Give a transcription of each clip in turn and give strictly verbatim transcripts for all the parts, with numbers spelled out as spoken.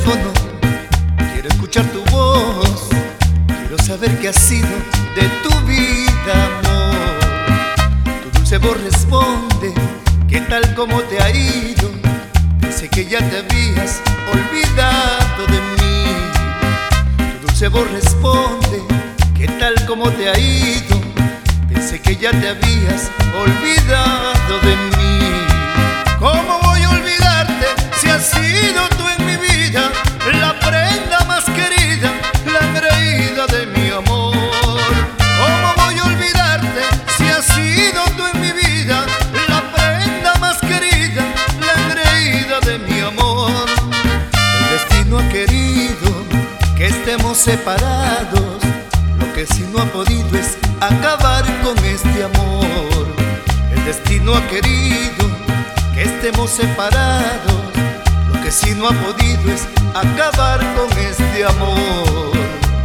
teléfono, quiero escuchar tu voz, quiero saber qué ha sido de tu vida, amor. Tu dulce voz responde, ¿qué tal, cómo te ha ido? Pensé que ya te habías olvidado de mí. Tu dulce voz responde, ¿qué tal, cómo te ha ido? Pensé que ya te habías olvidado de mí. ¿Cómo voy a olvidarte si has sido tú en mi vida la prenda más querida, la engreída de mi amor? ¿Cómo voy a olvidarte si has sido tú en mi vida la prenda más querida, la engreída de mi amor? El destino ha querido que estemos separados, lo que sí no ha podido es acabar con este amor. El destino ha querido que estemos separados, lo que sí no ha podido es acabar con este amor.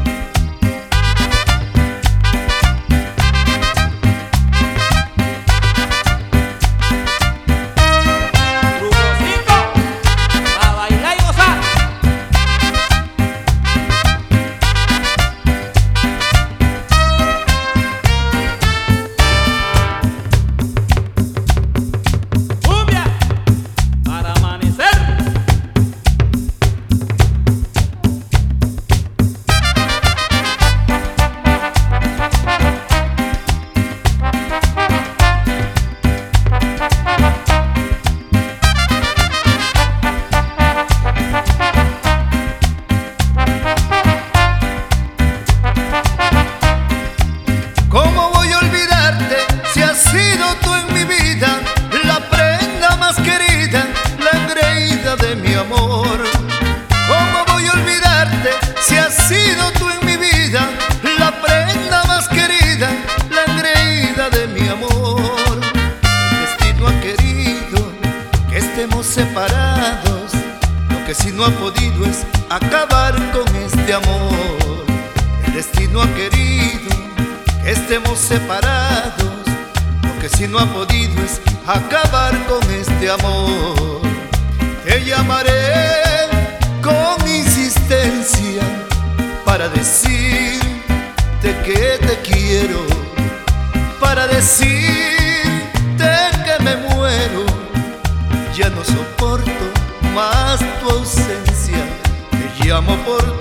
De mi amor, ¿cómo voy a olvidarte si has sido tú en mi vida la prenda más querida, la engreída de mi amor? El destino ha querido que estemos separados, lo que sí no ha podido es acabar con este amor. El destino ha querido que estemos separados, lo que sí no ha podido es acabar con este amor. Te llamaré con insistencia para decirte que te quiero, para decirte que me muero. Ya no soporto más tu ausencia, te llamo por